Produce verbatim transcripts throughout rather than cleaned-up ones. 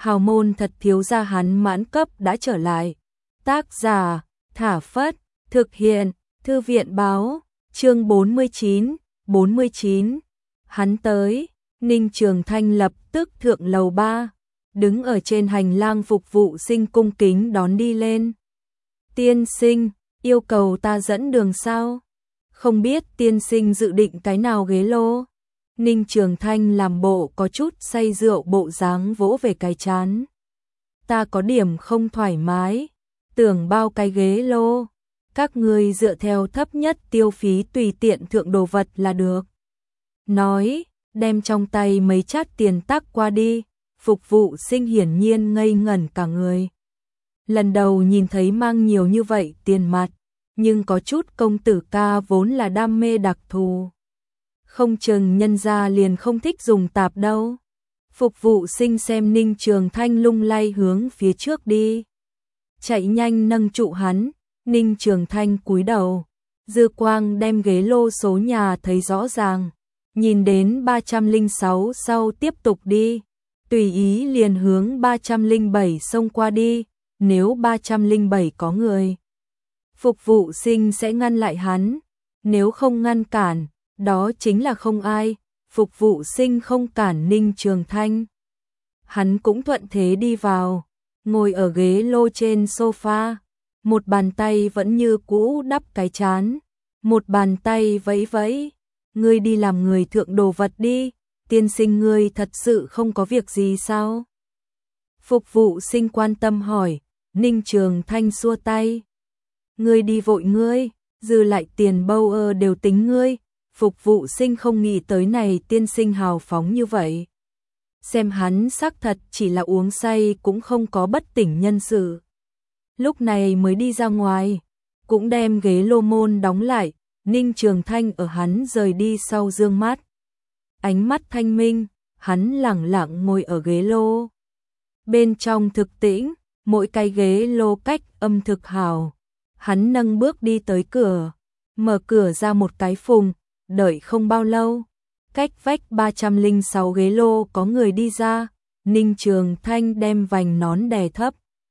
hào môn thật thiếu gia hắn mãn cấp đã trở lại. Tác giả, Thả Phất, thực hiện, Thư viện báo, chương bốn mươi chín, bốn mươi chín. Hắn tới, Ninh Trường Thanh lập tức thượng lầu ba, đứng ở trên hành lang phục vụ sinh cung kính đón đi lên. Tiên sinh, yêu cầu ta dẫn đường sao? Không biết tiên sinh dự định cái nào ghế lô? Ninh Trường Thanh làm bộ có chút say rượu bộ dáng vỗ về cái chán. Ta có điểm không thoải mái, tưởng bao cái ghế lô. Các ngươi dựa theo thấp nhất tiêu phí tùy tiện thượng đồ vật là được. Nói, đem trong tay mấy chát tiền tắc qua đi, phục vụ sinh hiển nhiên ngây ngẩn cả người. Lần đầu nhìn thấy mang nhiều như vậy tiền mặt, nhưng có chút công tử ca vốn là đam mê đặc thù. Không chừng nhân gia liền không thích dùng tạp đâu. Phục vụ sinh xem Ninh Trường Thanh lung lay hướng phía trước đi. Chạy nhanh nâng trụ hắn, Ninh Trường Thanh cúi đầu. Dư quang đem ghế lô số nhà thấy rõ ràng. Nhìn đến ba trăm lẻ sáu sau tiếp tục đi. Tùy ý liền hướng ba trăm lẻ bảy xông qua đi. Nếu ba trăm lẻ bảy có người, phục vụ sinh sẽ ngăn lại hắn. Nếu không ngăn cản, đó chính là không ai. Phục vụ sinh không cản Ninh Trường Thanh. Hắn cũng thuận thế đi vào, ngồi ở ghế lô trên sofa. Một bàn tay vẫn như cũ đắp cái chán, một bàn tay vẫy vẫy. Ngươi đi làm người thượng đồ vật đi, tiên sinh ngươi thật sự không có việc gì sao? Phục vụ sinh quan tâm hỏi. Ninh Trường Thanh xua tay. Ngươi đi vội ngươi, dư lại tiền bâu ơ đều tính ngươi. Phục vụ sinh không nghĩ tới này tiên sinh hào phóng như vậy. Xem hắn xác thật chỉ là uống say cũng không có bất tỉnh nhân sự. Lúc này mới đi ra ngoài, cũng đem ghế lô môn đóng lại. Ninh Trường Thanh ở hắn rời đi sau dương mắt. Ánh mắt thanh minh, hắn lẳng lặng ngồi ở ghế lô. Bên trong thực tĩnh, mỗi cái ghế lô cách âm thực hào. Hắn nâng bước đi tới cửa, mở cửa ra một cái phùng, đợi không bao lâu. Cách vách ba trăm lẻ sáu ghế lô có người đi ra, Ninh Trường Thanh đem vành nón đè thấp.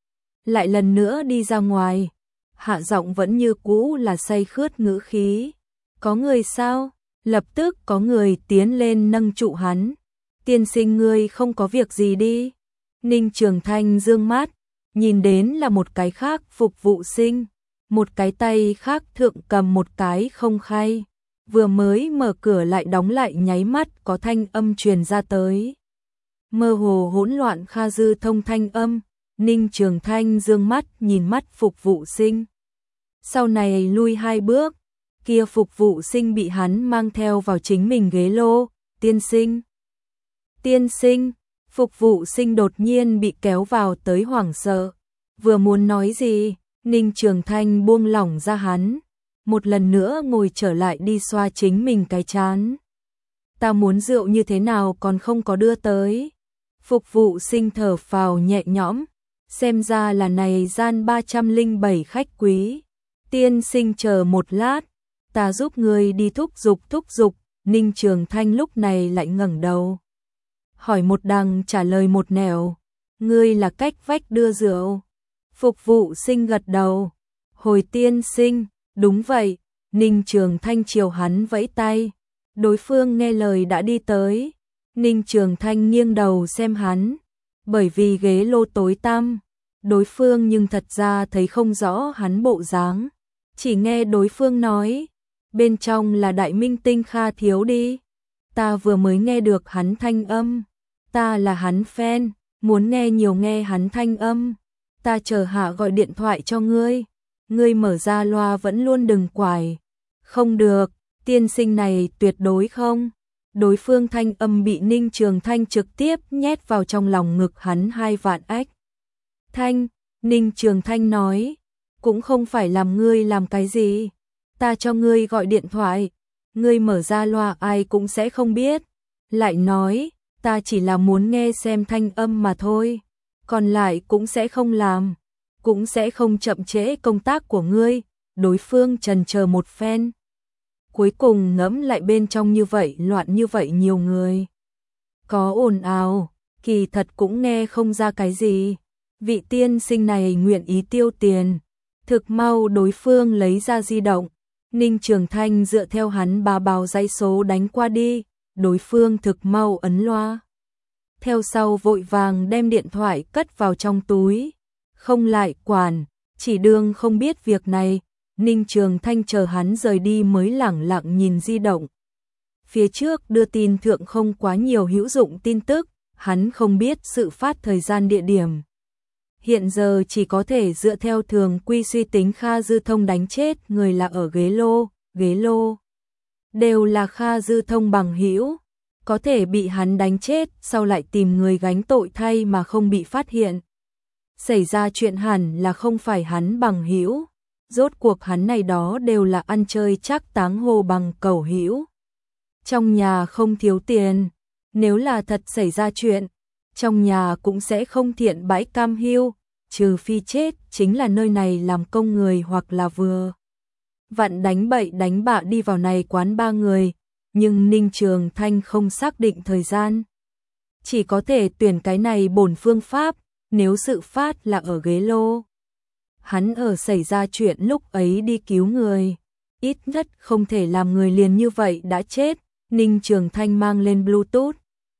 Lại lần nữa đi ra ngoài, hạ giọng vẫn như cũ là say khướt ngữ khí. Có người sao? Lập tức có người tiến lên nâng trụ hắn. Tiên sinh ngươi không có việc gì đi. Ninh Trường Thanh dương mắt, nhìn đến là một cái khác phục vụ sinh. Một cái tay khác thượng cầm một cái không khay. Vừa mới mở cửa lại đóng lại nháy mắt có thanh âm truyền ra tới. Mơ hồ hỗn loạn kha dư thông thanh âm. Ninh Trường Thanh dương mắt nhìn mắt phục vụ sinh. Sau này lui hai bước, kia phục vụ sinh bị hắn mang theo vào chính mình ghế lô. Tiên sinh, tiên sinh, phục vụ sinh đột nhiên bị kéo vào tới hoảng sợ. Vừa muốn nói gì, Ninh Trường Thanh buông lỏng ra hắn. Một lần nữa ngồi trở lại đi xoa chính mình cái chán. Ta muốn rượu như thế nào còn không có đưa tới. Phục vụ sinh thở phào nhẹ nhõm. Xem ra là này gian ba trăm lẻ bảy khách quý. Tiên sinh chờ một lát, ta giúp người đi thúc giục thúc giục. Ninh Trường Thanh lúc này lại ngẩng đầu. Hỏi một đằng trả lời một nẻo. Ngươi là cách vách đưa rượu. Phục vụ sinh gật đầu. Hồi tiên sinh, đúng vậy. Ninh Trường Thanh chiều hắn vẫy tay. Đối phương nghe lời đã đi tới. Ninh Trường Thanh nghiêng đầu xem hắn. Bởi vì ghế lô tối tăm, đối phương nhưng thật ra thấy không rõ hắn bộ dáng. Chỉ nghe đối phương nói, bên trong là đại minh tinh Kha Thiếu đi. Ta vừa mới nghe được hắn thanh âm. Ta là hắn fan, muốn nghe nhiều nghe hắn thanh âm. Ta chờ hạ gọi điện thoại cho ngươi. Ngươi mở ra loa vẫn luôn đừng quải. Không được, tiên sinh này tuyệt đối không. Đối phương thanh âm bị Ninh Trường Thanh trực tiếp nhét vào trong lòng ngực hắn hai vạn ách. Thanh, Ninh Trường Thanh nói, cũng không phải làm ngươi làm cái gì. Ta cho ngươi gọi điện thoại, ngươi mở ra loa ai cũng sẽ không biết. Lại nói, ta chỉ là muốn nghe xem thanh âm mà thôi. Còn lại cũng sẽ không làm, cũng sẽ không chậm trễ công tác của ngươi. Đối phương trần chờ một phen. Cuối cùng ngẫm lại bên trong như vậy loạn như vậy nhiều người. Có ồn ào, kỳ thật cũng nghe không ra cái gì. Vị tiên sinh này nguyện ý tiêu tiền. Thực mau đối phương lấy ra di động. Ninh Trường Thanh dựa theo hắn bá báo dãy số đánh qua đi. Đối phương thực mau ấn loa. Theo sau vội vàng đem điện thoại cất vào trong túi. Không lại quản, chỉ đương không biết việc này. Ninh Trường Thanh chờ hắn rời đi mới lẳng lặng nhìn di động. Phía trước đưa tin thượng không quá nhiều hữu dụng tin tức, hắn không biết sự phát thời gian địa điểm. Hiện giờ chỉ có thể dựa theo thường quy suy tính Kha Dư Thông đánh chết người là ở ghế lô, ghế lô. Đều là Kha Dư Thông bằng hữu, có thể bị hắn đánh chết sau lại tìm người gánh tội thay mà không bị phát hiện. Xảy ra chuyện hẳn là không phải hắn bằng hữu, rốt cuộc hắn này đó đều là ăn chơi chắc táng hồ bằng cẩu hữu. Trong nhà không thiếu tiền, nếu là thật xảy ra chuyện, trong nhà cũng sẽ không thiện bãi cam hưu, trừ phi chết chính là nơi này làm công người hoặc là vừa. Vặn đánh bậy đánh bạ đi vào này quán ba người, nhưng Ninh Trường Thanh không xác định thời gian. Chỉ có thể tuyển cái này bổn phương pháp, nếu sự phát là ở ghế lô. Hắn ở xảy ra chuyện lúc ấy đi cứu người, ít nhất không thể làm người liền như vậy đã chết. Ninh Trường Thanh mang lên Bluetooth.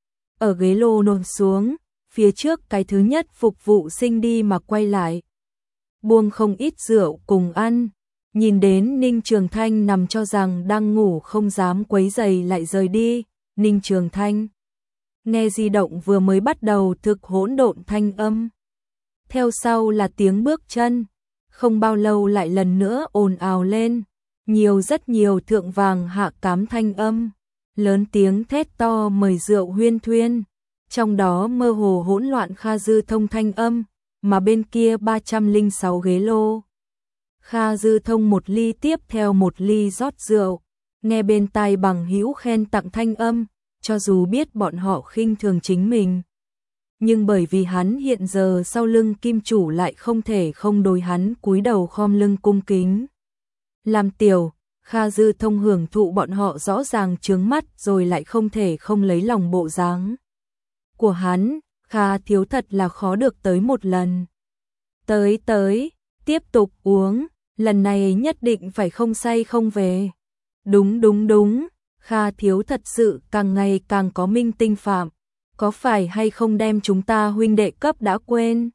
Ở ghế lô nôn xuống, phía trước cái thứ nhất phục vụ sinh đi mà quay lại. Buông không ít rượu cùng ăn, nhìn đến Ninh Trường Thanh nằm cho rằng đang ngủ không dám quấy giày lại rời đi. Ninh Trường Thanh nghe di động vừa mới bắt đầu thực hỗn độn thanh âm. Theo sau là tiếng bước chân, không bao lâu lại lần nữa ồn ào lên, nhiều rất nhiều thượng vàng hạ cám thanh âm. Lớn tiếng thét to mời rượu huyên thuyên, trong đó mơ hồ hỗn loạn Kha Dư Thông thanh âm, mà bên kia ba trăm lẻ sáu ghế lô. Kha Dư Thông một ly tiếp theo một ly rót rượu, nghe bên tai bằng hữu khen tặng thanh âm, cho dù biết bọn họ khinh thường chính mình. Nhưng bởi vì hắn hiện giờ sau lưng kim chủ lại không thể không đối hắn cúi đầu khom lưng cung kính. Làm tiểu, Kha Dư Thông hưởng thụ bọn họ rõ ràng trướng mắt rồi lại không thể không lấy lòng bộ dáng của hắn, Kha thiếu thật là khó được tới một lần. Tới tới, tiếp tục uống, lần này nhất định phải không say không về. Đúng đúng đúng, Kha thiếu thật sự càng ngày càng có minh tinh phạm, có phải hay không đem chúng ta huynh đệ cấp đã quên?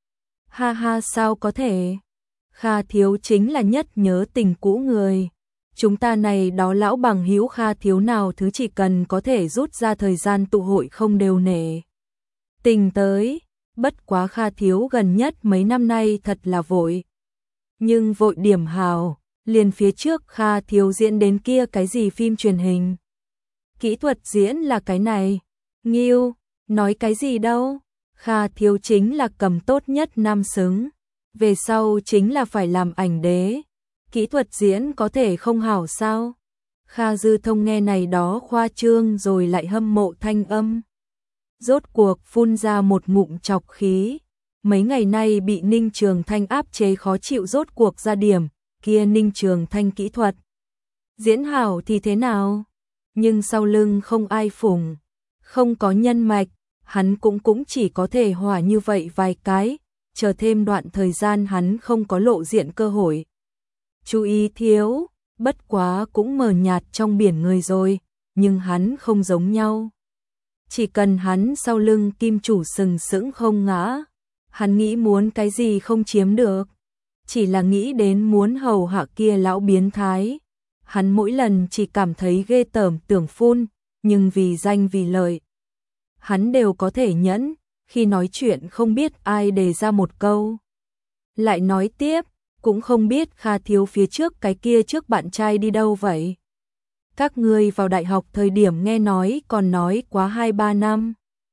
Ha ha sao có thể, Kha thiếu chính là nhất nhớ tình cũ người. Chúng ta này đó lão bằng hữu Kha thiếu nào thứ chỉ cần có thể rút ra thời gian tụ hội không đều nể. Tình tới, bất quá Kha thiếu gần nhất mấy năm nay thật là vội. Nhưng vội điểm hào, liền phía trước Kha thiếu diễn đến kia cái gì phim truyền hình. Kỹ thuật diễn là cái này, nghiêu, nói cái gì đâu, Kha thiếu chính là cầm tốt nhất nam xứng, về sau chính là phải làm ảnh đế. Kỹ thuật diễn có thể không hảo sao? Kha Dư Thông nghe này đó khoa trương rồi lại hâm mộ thanh âm. Rốt cuộc phun ra một ngụm chọc khí. Mấy ngày nay bị Ninh Trường Thanh áp chế khó chịu rốt cuộc ra điểm, kia Ninh Trường Thanh kỹ thuật. Diễn hảo thì thế nào? Nhưng sau lưng không ai phụng, không có nhân mạch, hắn cũng cũng chỉ có thể hỏa như vậy vài cái, chờ thêm đoạn thời gian hắn không có lộ diện cơ hội. Chú ý thiếu, bất quá cũng mờ nhạt trong biển người rồi, nhưng hắn không giống nhau. Chỉ cần hắn sau lưng kim chủ sừng sững không ngã, hắn nghĩ muốn cái gì không chiếm được, chỉ là nghĩ đến muốn hầu hạ kia lão biến thái. Hắn mỗi lần chỉ cảm thấy ghê tởm tưởng phun, nhưng vì danh vì lợi, hắn đều có thể nhẫn, khi nói chuyện không biết ai đề ra một câu. Lại nói tiếp, cũng không biết Kha thiếu phía trước cái kia trước bạn trai đi đâu vậy. Các ngươi vào đại học thời điểm nghe nói còn nói quá hai ba năm.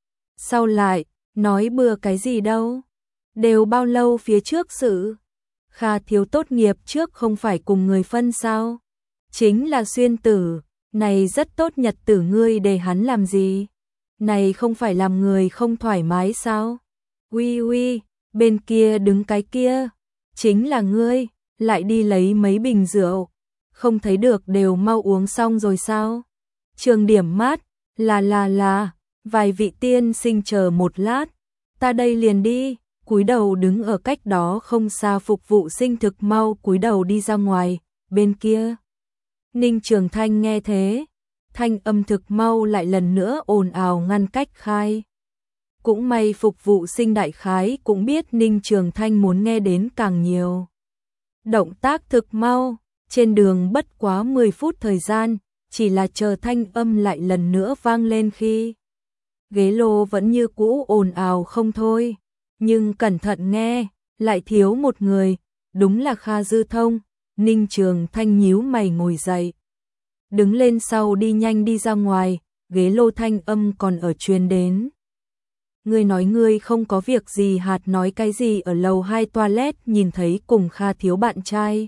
Sau lại, nói bừa cái gì đâu. Đều bao lâu phía trước sự. Kha thiếu tốt nghiệp trước không phải cùng người phân sao. Chính là xuyên tử, này rất tốt nhật tử ngươi để hắn làm gì. Này không phải làm người không thoải mái sao. Uy uy, bên kia đứng cái kia. Chính là ngươi, lại đi lấy mấy bình rượu, không thấy được đều mau uống xong rồi sao? Trường điểm mát, là là là, Vài vị tiên sinh chờ một lát, ta đây liền đi. Cúi đầu đứng ở cách đó không xa phục vụ sinh thực mau cúi đầu đi ra ngoài, bên kia. Ninh Trường Thanh nghe thế, thanh âm thực mau lại lần nữa ồn ào ngăn cách khai. Cũng may phục vụ sinh đại khái cũng biết Ninh Trường Thanh muốn nghe đến càng nhiều. Động tác thực mau, trên đường bất quá mười phút thời gian, chỉ là chờ thanh âm lại lần nữa vang lên khi ghế lô vẫn như cũ ồn ào không thôi. Nhưng cẩn thận nghe, lại thiếu một người, đúng là Kha Dư Thông. Ninh Trường Thanh nhíu mày ngồi dậy, đứng lên sau đi nhanh đi ra ngoài, ghế lô thanh âm còn ở truyền đến. Ngươi nói ngươi không có việc gì hạt nói cái gì ở lầu hai toilet nhìn thấy cùng Kha thiếu bạn trai.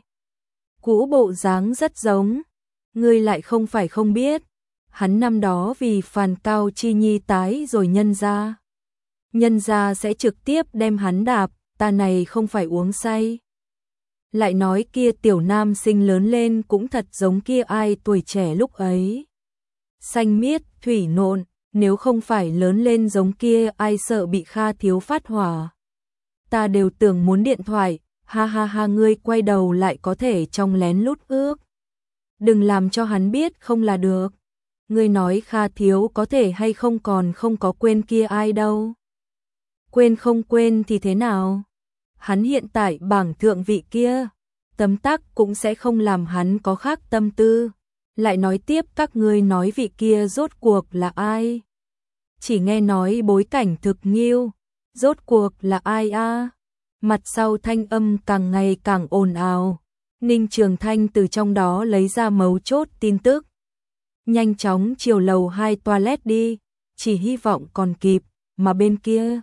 Cũ bộ dáng rất giống, ngươi lại không phải không biết, hắn năm đó vì phàn Cao Chi Nhi tái rồi nhân ra. Nhân ra sẽ trực tiếp đem hắn đạp, ta này không phải uống say. Lại nói kia tiểu nam sinh lớn lên cũng thật giống kia ai tuổi trẻ lúc ấy. Xanh miết, thủy nộn, nếu không phải lớn lên giống kia ai sợ bị Kha thiếu phát hỏa. Ta đều tưởng muốn điện thoại, ha ha ha ngươi quay đầu lại có thể trong lén lút ước. Đừng làm cho hắn biết không là được. Ngươi nói Kha thiếu có thể hay không còn không có quên kia ai đâu. Quên không quên thì thế nào? Hắn hiện tại bảng thượng vị kia, tấm tắc cũng sẽ không làm hắn có khác tâm tư. Lại nói tiếp các ngươi nói vị kia rốt cuộc là ai? Chỉ nghe nói bối cảnh thực nghiêu, rốt cuộc là ai a? Mặt sau thanh âm càng ngày càng ồn ào. Ninh Trường Thanh từ trong đó lấy ra mấu chốt tin tức. Nhanh chóng chiều lầu hai toilet đi, chỉ hy vọng còn kịp, mà bên kia.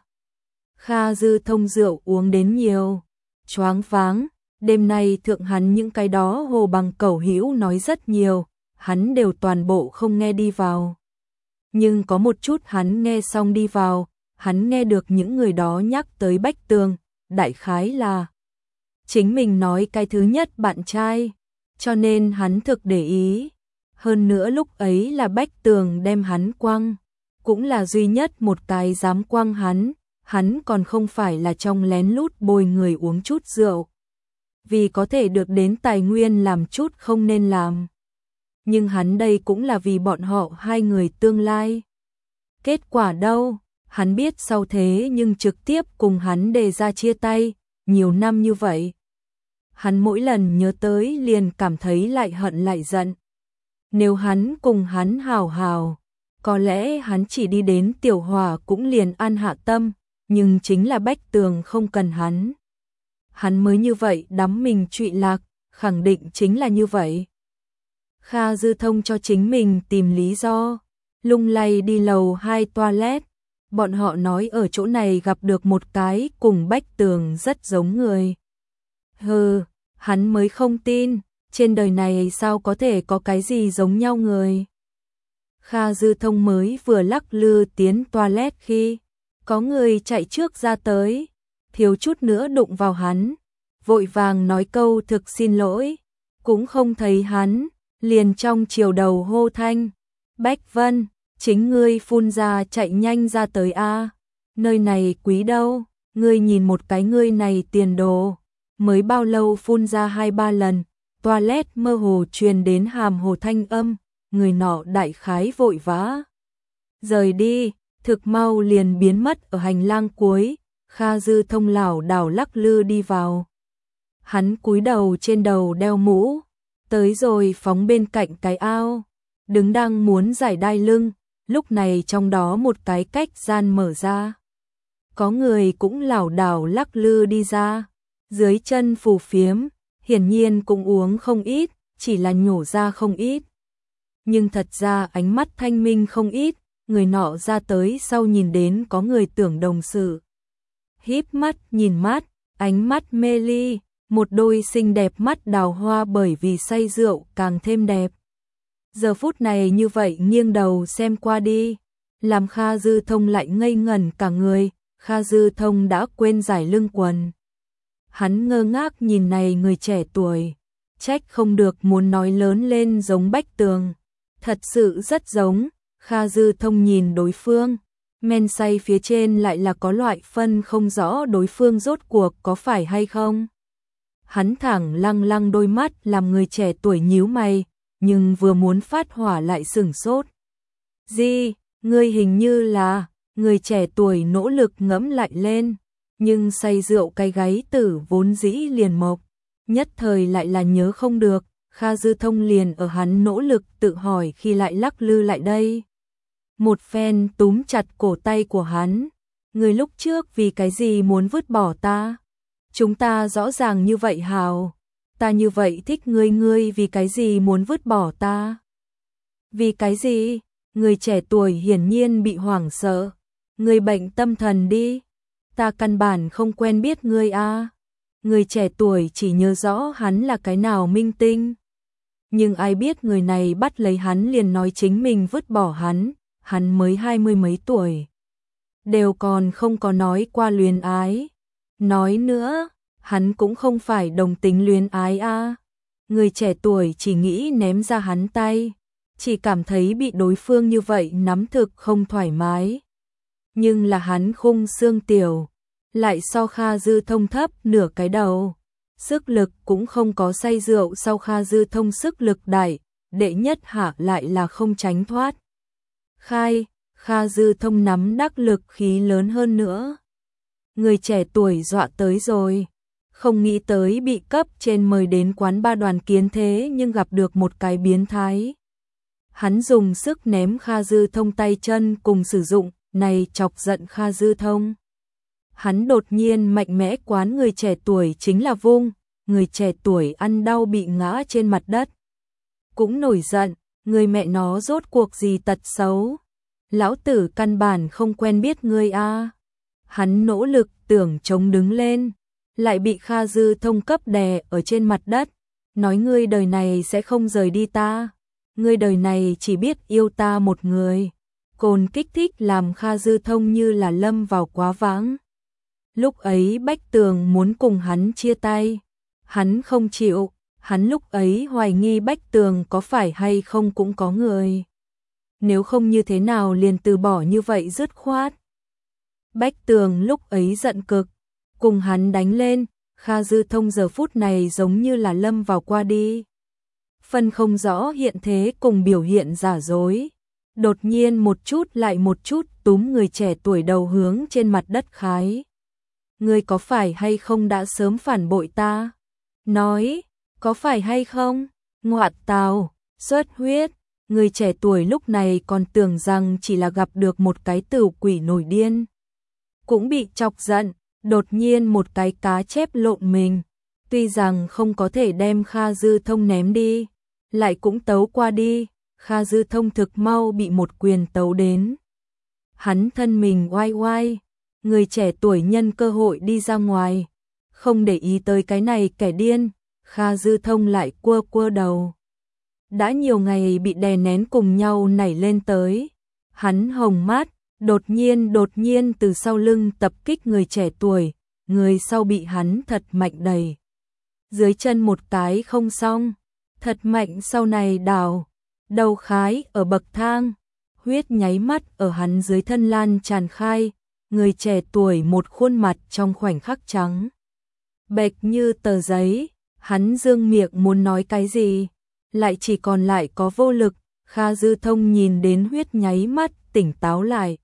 Kha Dư Thông rượu uống đến nhiều, choáng váng, đêm nay thượng hắn những cái đó hồ bằng cẩu hữu nói rất nhiều, hắn đều toàn bộ không nghe đi vào. Nhưng có một chút hắn nghe xong đi vào, hắn nghe được những người đó nhắc tới Bách Tường, đại khái là chính mình nói cái thứ nhất bạn trai, cho nên hắn thực để ý. Hơn nữa lúc ấy là Bách Tường đem hắn quăng, cũng là duy nhất một cái dám quăng hắn, hắn còn không phải là trong lén lút bồi người uống chút rượu. Vì có thể được đến tài nguyên làm chút không nên làm. Nhưng hắn đây cũng là vì bọn họ hai người tương lai. Kết quả đâu, hắn biết sau thế nhưng trực tiếp cùng hắn đề ra chia tay, nhiều năm như vậy. Hắn mỗi lần nhớ tới liền cảm thấy lại hận lại giận. Nếu hắn cùng hắn hào hào, có lẽ hắn chỉ đi đến Tiểu Hòa cũng liền an hạ tâm, nhưng chính là Bách Tường không cần hắn. Hắn mới như vậy đắm mình trụy lạc, khẳng định chính là như vậy. Kha Dư Thông cho chính mình tìm lý do, lung lay đi lầu hai toilet. Bọn họ nói ở chỗ này gặp được một cái cùng Bách Tường rất giống người. Hừ, hắn mới không tin, trên đời này sao có thể có cái gì giống nhau người. Kha Dư Thông mới vừa lắc lư tiến toilet khi có người chạy trước ra tới, thiếu chút nữa đụng vào hắn, vội vàng nói câu thực xin lỗi, cũng không thấy hắn, liền trong chiều đầu hô thanh, Bách Vân, chính ngươi phun ra chạy nhanh ra tới a, nơi này quý đâu, ngươi nhìn một cái ngươi này tiền đồ, mới bao lâu phun ra hai ba lần, toilet mơ hồ truyền đến hàm hồ thanh âm, người nọ đại khái vội vã rời đi, thực mau liền biến mất ở hành lang cuối. Kha Dư Thông lảo đảo lắc lư đi vào. Hắn cúi đầu trên đầu đeo mũ, tới rồi phóng bên cạnh cái ao, đứng đang muốn giải đai lưng, lúc này trong đó một cái cách gian mở ra. Có người cũng lảo đảo lắc lư đi ra, dưới chân phù phiếm, hiển nhiên cũng uống không ít, chỉ là nhổ ra không ít. Nhưng thật ra ánh mắt thanh minh không ít, người nọ ra tới sau nhìn đến có người tưởng đồng sự. Híp mắt nhìn mắt, ánh mắt mê ly, một đôi xinh đẹp mắt đào hoa bởi vì say rượu càng thêm đẹp. Giờ phút này như vậy nghiêng đầu xem qua đi, làm Kha Dư Thông lại ngây ngẩn cả người, Kha Dư Thông đã quên giải lưng quần. Hắn ngơ ngác nhìn này người trẻ tuổi, trách không được muốn nói lớn lên giống Bách Tường, thật sự rất giống. Kha Dư Thông nhìn đối phương, Men say phía trên lại là có loại phân không rõ đối phương rốt cuộc có phải hay không. Hắn thẳng lăng lăng đôi mắt làm người trẻ tuổi nhíu mày, nhưng vừa muốn phát hỏa lại sửng sốt. Gì, ngươi hình như là, người trẻ tuổi nỗ lực ngẫm lại lên, nhưng say rượu cái gáy tử vốn dĩ liền mộc, nhất thời lại là nhớ không được, Kha Dư Thông liền ở hắn nỗ lực tự hỏi khi lại lắc lư lại đây. Một phen túm chặt cổ tay của hắn, người lúc trước vì cái gì muốn vứt bỏ ta? Chúng ta rõ ràng như vậy hào, ta như vậy thích ngươi, ngươi vì cái gì muốn vứt bỏ ta? Vì cái gì? Người trẻ tuổi hiển nhiên bị hoảng sợ, người bệnh tâm thần đi, ta căn bản không quen biết ngươi a. Người trẻ tuổi chỉ nhớ rõ hắn là cái nào minh tinh. Nhưng ai biết người này bắt lấy hắn liền nói chính mình vứt bỏ hắn, hắn mới hai mươi mấy tuổi. Đều còn không có nói qua luyến ái. Nói nữa, hắn cũng không phải đồng tính luyến ái a. Người trẻ tuổi chỉ nghĩ ném ra hắn tay, chỉ cảm thấy bị đối phương như vậy nắm thực không thoải mái. Nhưng là hắn khung xương tiểu, lại so Kha Dư Thông thấp nửa cái đầu. Sức lực cũng không có say rượu sau Kha Dư Thông sức lực đại, đệ nhất hạ lại là không tránh thoát. Khai, Kha Dư Thông nắm đắc lực khí lớn hơn nữa. Người trẻ tuổi dọa tới rồi, không nghĩ tới bị cấp trên mời đến quán ba đoàn kiến thế nhưng gặp được một cái biến thái. Hắn dùng sức ném Kha Dư Thông tay chân cùng sử dụng, này chọc giận Kha Dư Thông. Hắn đột nhiên mạnh mẽ quán người trẻ tuổi chính là vung, người trẻ tuổi ăn đau bị ngã trên mặt đất. Cũng nổi giận, người mẹ nó rốt cuộc gì tật xấu. Lão tử căn bản không quen biết ngươi a. Hắn nỗ lực tưởng chống đứng lên, lại bị Kha Dư Thông cấp đè ở trên mặt đất, nói ngươi đời này sẽ không rời đi ta, ngươi đời này chỉ biết yêu ta một người. Cồn kích thích làm Kha Dư Thông như là lâm vào quá vãng. Lúc ấy Bách Tường muốn cùng hắn chia tay, hắn không chịu, hắn lúc ấy hoài nghi Bách Tường có phải hay không cũng có người. Nếu không như thế nào liền từ bỏ như vậy dứt khoát. Bách Tường lúc ấy giận cực, cùng hắn đánh lên, Kha Dư Thông giờ phút này giống như là lâm vào qua đi. Phân không rõ hiện thế cùng biểu hiện giả dối. Đột nhiên một chút lại một chút túm người trẻ tuổi đầu hướng trên mặt đất khái. Ngươi có phải hay không đã sớm phản bội ta? Nói, có phải hay không? Ngoạt tào, xuất huyết. Người trẻ tuổi lúc này còn tưởng rằng chỉ là gặp được một cái tửu quỷ nổi điên. Cũng bị chọc giận, đột nhiên một cái cá chép lộn mình. Tuy rằng không có thể đem Kha Dư Thông ném đi, lại cũng tấu qua đi. Kha Dư Thông thực mau bị một quyền tấu đến. Hắn thân mình oai oai, người trẻ tuổi nhân cơ hội đi ra ngoài, không để ý tới cái này kẻ điên, Kha Dư Thông lại quơ quơ đầu. Đã nhiều ngày bị đè nén cùng nhau nảy lên tới, hắn hồng mắt, đột nhiên đột nhiên từ sau lưng tập kích người trẻ tuổi, người sau bị hắn thật mạnh đẩy. Dưới chân một cái không xong, thật mạnh sau này đào. Đầu khái ở bậc thang, huyết nháy mắt ở hắn dưới thân lan tràn khai, người trẻ tuổi một khuôn mặt trong khoảnh khắc trắng. Bệch như tờ giấy, hắn dương miệng muốn nói cái gì, lại chỉ còn lại có vô lực. Kha Dư Thông nhìn đến huyết nháy mắt tỉnh táo lại.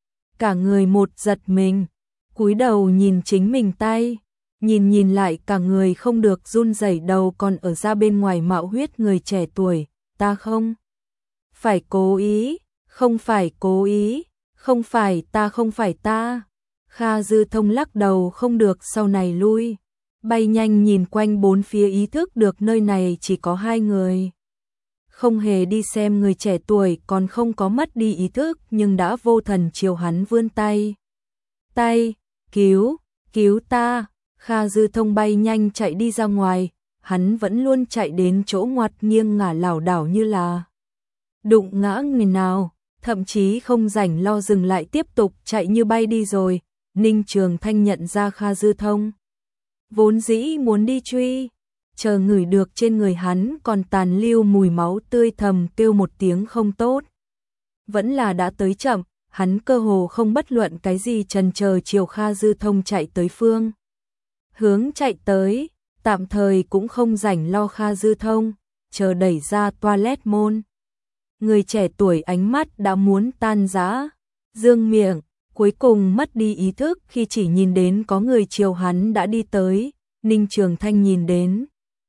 Cả người một giật mình, cúi đầu nhìn chính mình tay, nhìn nhìn lại cả người không được run rẩy đầu còn ở ra bên ngoài mạo huyết người trẻ tuổi, ta không phải cố ý, không phải cố ý, không phải ta không phải ta. Kha Dư Thông lắc đầu không được sau này lui, bay nhanh nhìn quanh bốn phía ý thức được nơi này chỉ có hai người. Không hề đi xem người trẻ tuổi còn không có mất đi ý thức nhưng đã vô thần chiều hắn vươn tay. Tay, cứu, cứu ta. Kha Dư Thông bay nhanh chạy đi ra ngoài, hắn vẫn luôn chạy đến chỗ ngoặt nghiêng ngả lảo đảo như là đụng ngã người nào, thậm chí không rảnh lo dừng lại tiếp tục chạy như bay đi rồi. Ninh Trường Thanh nhận ra Kha Dư Thông, vốn dĩ muốn đi truy, chờ ngửi được trên người hắn còn tàn lưu mùi máu tươi thầm kêu một tiếng không tốt. Vẫn là đã tới chậm, hắn cơ hồ không bất luận cái gì chần chờ chiều Kha Dư Thông chạy tới phương. Hướng chạy tới, tạm thời cũng không rảnh lo Kha Dư Thông, chờ đẩy ra toilet môn. Người trẻ tuổi ánh mắt đã muốn tan rã, dương miệng, cuối cùng mất đi ý thức khi chỉ nhìn đến có người chiều hắn đã đi tới. Ninh Trường Thanh nhìn đến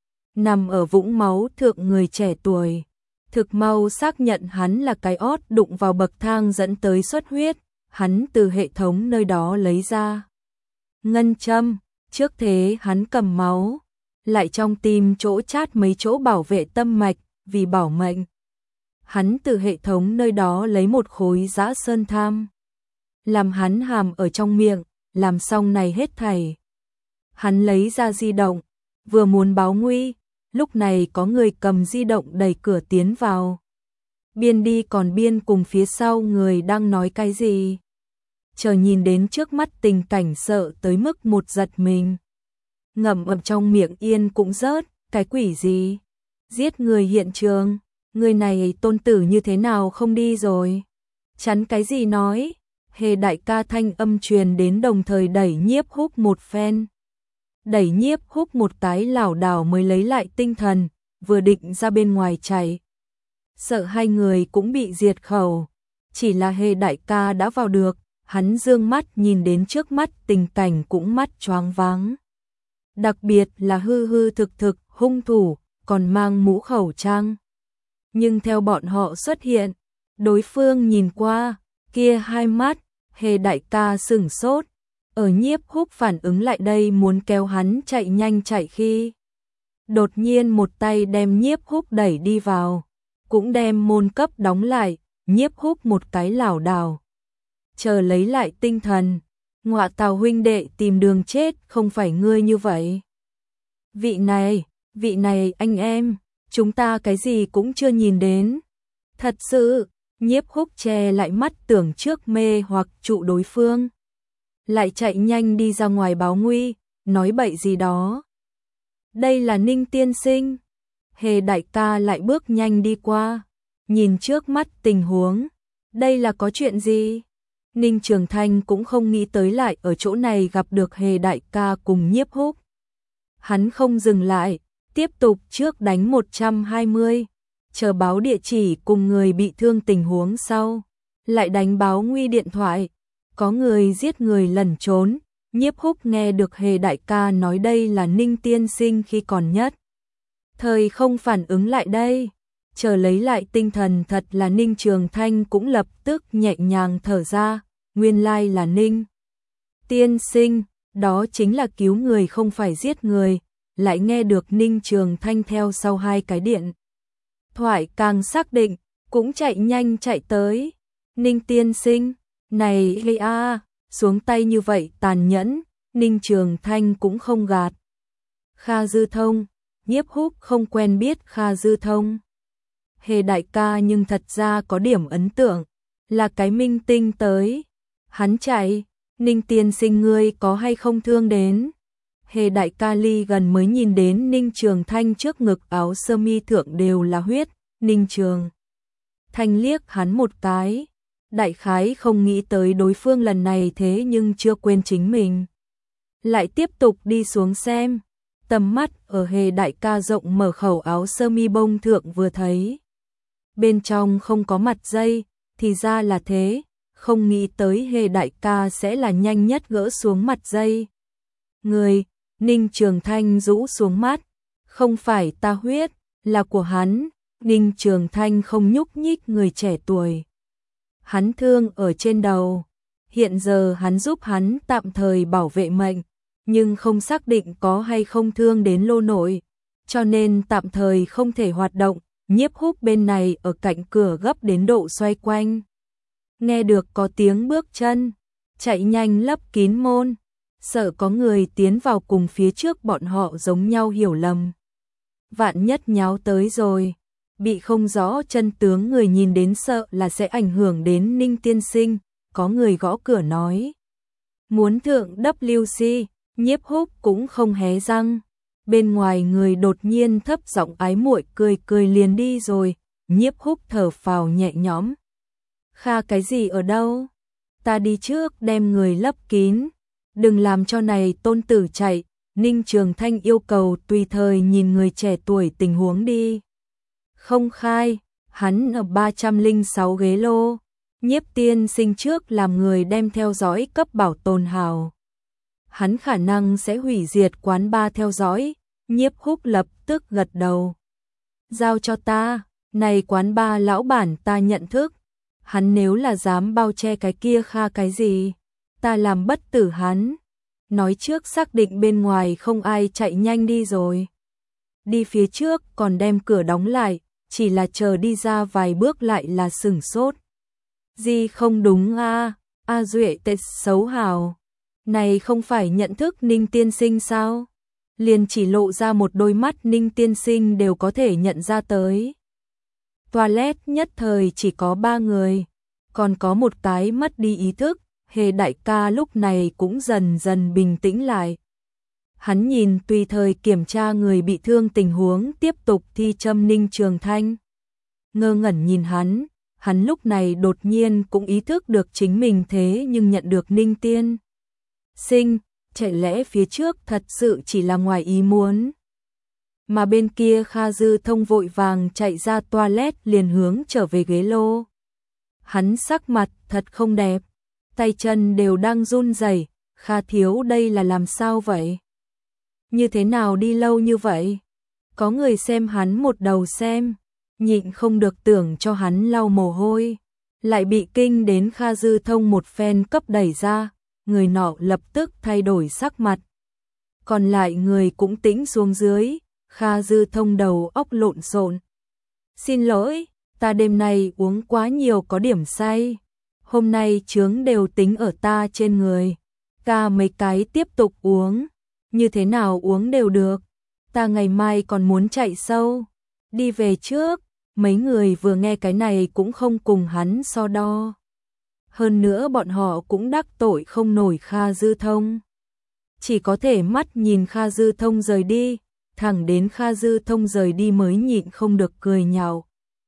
nằm ở vũng máu thượng người trẻ tuổi, thực mau xác nhận hắn là cái ót đụng vào bậc thang dẫn tới xuất huyết, hắn từ hệ thống nơi đó lấy ra ngân châm, trước thế hắn cầm máu, lại trong tim chỗ chát mấy chỗ bảo vệ tâm mạch, vì bảo mệnh. Hắn từ hệ thống nơi đó lấy một khối giã sơn tham, làm hắn hàm ở trong miệng, làm xong này hết thảy. Hắn lấy ra di động, vừa muốn báo nguy, lúc này có người cầm di động đẩy cửa tiến vào. Biên đi còn biên cùng phía sau người đang nói cái gì. Chờ nhìn đến trước mắt tình cảnh sợ tới mức một giật mình. Ngậm ầm trong miệng yên cũng rớt, cái quỷ gì? Giết người hiện trường, người này tôn tử như thế nào không đi rồi? Chắn cái gì nói? Hề đại ca thanh âm truyền đến đồng thời đẩy Nhiếp Húc một phen. Đẩy Nhiếp Húc một cái lảo đảo mới lấy lại tinh thần, vừa định ra bên ngoài chạy. Sợ hai người cũng bị diệt khẩu, chỉ là Hề đại ca đã vào được, hắn dương mắt nhìn đến trước mắt tình cảnh cũng mắt choáng váng. Đặc biệt là hư hư thực thực hung thủ, còn mang mũ khẩu trang. Nhưng theo bọn họ xuất hiện, đối phương nhìn qua, kia hai mắt, Hề đại ca sửng sốt. Ở Nhiếp Húc phản ứng lại đây muốn kéo hắn chạy nhanh chạy khi. Đột nhiên một tay đem Nhiếp Húc đẩy đi vào, cũng đem môn cấp đóng lại, Nhiếp Húc một cái lảo đảo. Chờ lấy lại tinh thần, ngọa tào huynh đệ tìm đường chết không phải ngươi như vậy. Vị này, vị này anh em, chúng ta cái gì cũng chưa nhìn đến. Thật sự, Nhiếp Húc che lại mắt tưởng trước mê hoặc trụ đối phương. Lại chạy nhanh đi ra ngoài báo nguy, nói bậy gì đó. Đây là Ninh tiên sinh. Hề đại ca lại bước nhanh đi qua, nhìn trước mắt tình huống. Đây là có chuyện gì? Ninh Trường Thanh cũng không nghĩ tới lại ở chỗ này gặp được Hề đại ca cùng Nhiếp Húc. Hắn không dừng lại, tiếp tục trước đánh một trăm hai mươi, chờ báo địa chỉ cùng người bị thương tình huống sau, lại đánh báo nguy điện thoại. Có người giết người lẩn trốn, Nhiếp Húc nghe được Hề đại ca nói đây là Ninh tiên sinh khi còn nhất. Thời không phản ứng lại đây, chờ lấy lại tinh thần thật là Ninh Trường Thanh cũng lập tức nhẹ nhàng thở ra, nguyên lai là Ninh tiên sinh, đó chính là cứu người không phải giết người, lại nghe được Ninh Trường Thanh theo sau hai cái điện. Thoại càng xác định, cũng chạy nhanh chạy tới, Ninh tiên sinh. Này Lê A, xuống tay như vậy tàn nhẫn, Ninh Trường Thanh cũng không gạt. Kha Dư Thông, Nhiếp Húc không quen biết Kha Dư Thông. Hề đại ca nhưng thật ra có điểm ấn tượng, là cái minh tinh tới. Hắn chạy, Ninh tiên sinh ngươi có hay không thương đến. Hề đại ca ly gần mới nhìn đến Ninh Trường Thanh trước ngực áo sơ mi thượng đều là huyết, Ninh Trường Thanh liếc hắn một cái. Đại khái không nghĩ tới đối phương lần này thế nhưng chưa quên chính mình. Lại tiếp tục đi xuống xem, tầm mắt ở Hề đại ca rộng mở khẩu áo sơ mi bông thượng vừa thấy. Bên trong không có mặt dây, thì ra là thế, không nghĩ tới Hề đại ca sẽ là nhanh nhất gỡ xuống mặt dây. Người, Ninh Trường Thanh rũ xuống mắt, không phải ta huyết, là của hắn, Ninh Trường Thanh không nhúc nhích người trẻ tuổi. Hắn thương ở trên đầu, hiện giờ hắn giúp hắn tạm thời bảo vệ mệnh, nhưng không xác định có hay không thương đến lô nội, cho nên tạm thời không thể hoạt động. Nhiếp Húc bên này ở cạnh cửa gấp đến độ xoay quanh. Nghe được có tiếng bước chân, chạy nhanh lấp kín môn, sợ có người tiến vào cùng phía trước bọn họ giống nhau hiểu lầm. Vạn nhất nháo tới rồi, bị không rõ chân tướng người nhìn đến sợ là sẽ ảnh hưởng đến Ninh tiên sinh, có người gõ cửa nói. Muốn thượng W C, Nhiếp Húc cũng không hé răng. Bên ngoài người đột nhiên thấp giọng ái muội cười cười liền đi rồi, Nhiếp Húc thở phào nhẹ nhõm. Kha cái gì ở đâu? ta đi trước đem người lấp kín, đừng làm cho này tôn tử chạy. Ninh Trường Thanh yêu cầu tùy thời nhìn người trẻ tuổi tình huống đi. Không khai, hắn ở ba trăm lẻ sáu ghế lô, Nhiếp tiên sinh trước làm người đem theo dõi cấp bảo tồn hào. Hắn khả năng sẽ hủy diệt quán bar theo dõi, Nhiếp Húc lập tức gật đầu. Giao cho ta, này quán bar lão bản ta nhận thức, hắn nếu là dám bao che cái kia Kha cái gì, ta làm bất tử hắn. Nói trước xác định bên ngoài không ai chạy nhanh đi rồi. Đi phía trước còn đem cửa đóng lại, chỉ là chờ đi ra vài bước lại là sửng sốt. Gì không đúng a? A Duệ tệ xấu hào. Này không phải nhận thức Ninh tiên sinh sao? Liền chỉ lộ ra một đôi mắt Ninh tiên sinh đều có thể nhận ra tới. Toilet nhất thời chỉ có ba người, còn có một cái mất đi ý thức. Hề đại ca lúc này cũng dần dần bình tĩnh lại. Hắn nhìn tùy thời kiểm tra người bị thương tình huống tiếp tục thi châm Ninh Trường Thanh. Ngơ ngẩn nhìn hắn, hắn lúc này đột nhiên cũng ý thức được chính mình thế nhưng nhận được Ninh tiên sinh, chạy lẽ phía trước thật sự chỉ là ngoài ý muốn. Mà bên kia Kha Dư Thông vội vàng chạy ra toilet liền hướng trở về ghế lô. Hắn sắc mặt thật không đẹp, tay chân đều đang run rẩy. Kha thiếu đây là làm sao vậy? Như thế nào đi lâu như vậy? Có người xem hắn một đầu xem, nhịn không được tưởng cho hắn lau mồ hôi, lại bị kinh đến Kha Dư Thông một phen cấp đẩy ra, người nọ lập tức thay đổi sắc mặt. Còn lại người cũng tĩnh xuống dưới, Kha Dư Thông đầu óc lộn xộn. Xin lỗi, ta đêm nay uống quá nhiều có điểm say. Hôm nay chướng đều tính ở ta trên người. Ca mấy cái tiếp tục uống. Như thế nào uống đều được. Ta ngày mai còn muốn chạy sâu. Đi về trước. Mấy người vừa nghe cái này cũng không cùng hắn so đo. Hơn nữa bọn họ cũng đắc tội không nổi Kha Dư Thông. Chỉ có thể mắt nhìn Kha Dư Thông rời đi. Thẳng đến Kha Dư Thông rời đi mới nhịn không được cười nhạo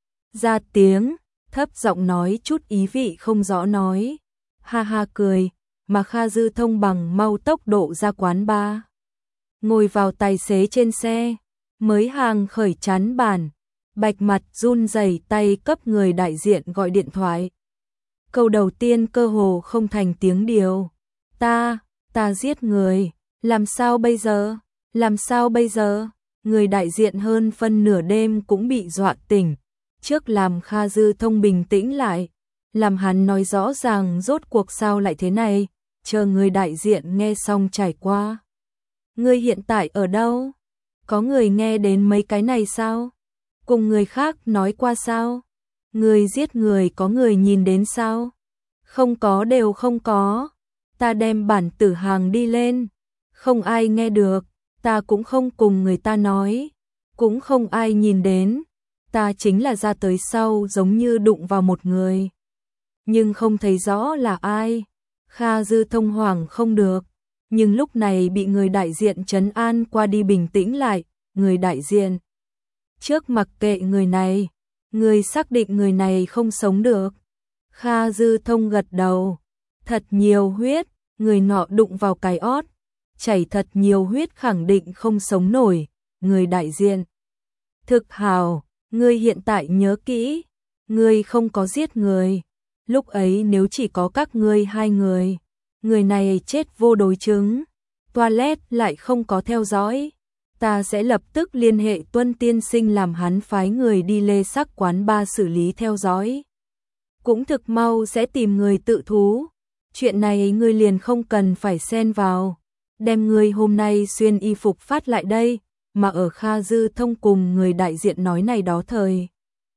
ra tiếng. Thấp giọng nói chút ý vị không rõ nói. Ha ha cười, mà Kha Dư Thông bằng mau tốc độ ra quán bar. Ngồi vào tài xế trên xe, mới hàng khởi chắn bàn, bạch mặt run rẩy tay cấp người đại diện gọi điện thoại. Câu đầu tiên cơ hồ không thành tiếng điều. Ta, ta giết người, làm sao bây giờ, làm sao bây giờ? Người đại diện hơn phân nửa đêm cũng bị dọa tỉnh. Trước làm Kha Dư Thông bình tĩnh lại, làm hắn nói rõ ràng rốt cuộc sao lại thế này, chờ người đại diện nghe xong trải qua. Ngươi hiện tại ở đâu? Có người nghe đến mấy cái này sao? Cùng người khác nói qua sao? Người giết người có người nhìn đến sao? Không có đều không có. Ta đem bản tử hàng đi lên. Không ai nghe được, ta cũng không cùng người ta nói. Cũng không ai nhìn đến. Ta chính là ra tới sau giống như đụng vào một người. Nhưng không thấy rõ là ai. Kha Dư Thông hoảng không được. Nhưng lúc này bị người đại diện trấn an qua đi bình tĩnh lại. Người đại diện. Trước mặc kệ người này. Người xác định người này không sống được. Kha Dư Thông gật đầu. Thật nhiều huyết. Người nọ đụng vào cái ót. Chảy thật nhiều huyết khẳng định không sống nổi. Người đại diện. Thực hào. Ngươi hiện tại nhớ kỹ, ngươi không có giết người. Lúc ấy nếu chỉ có các ngươi hai người, người này chết vô đối chứng. Toilet lại không có theo dõi. Ta sẽ lập tức liên hệ Tuân tiên sinh làm hắn phái người đi lê sắc quán bar xử lý theo dõi. Cũng thực mau sẽ tìm người tự thú. Chuyện này ngươi liền không cần phải xen vào. Đem ngươi hôm nay xuyên y phục phát lại đây. Mà ở Kha Dư Thông cùng người đại diện nói này đó thời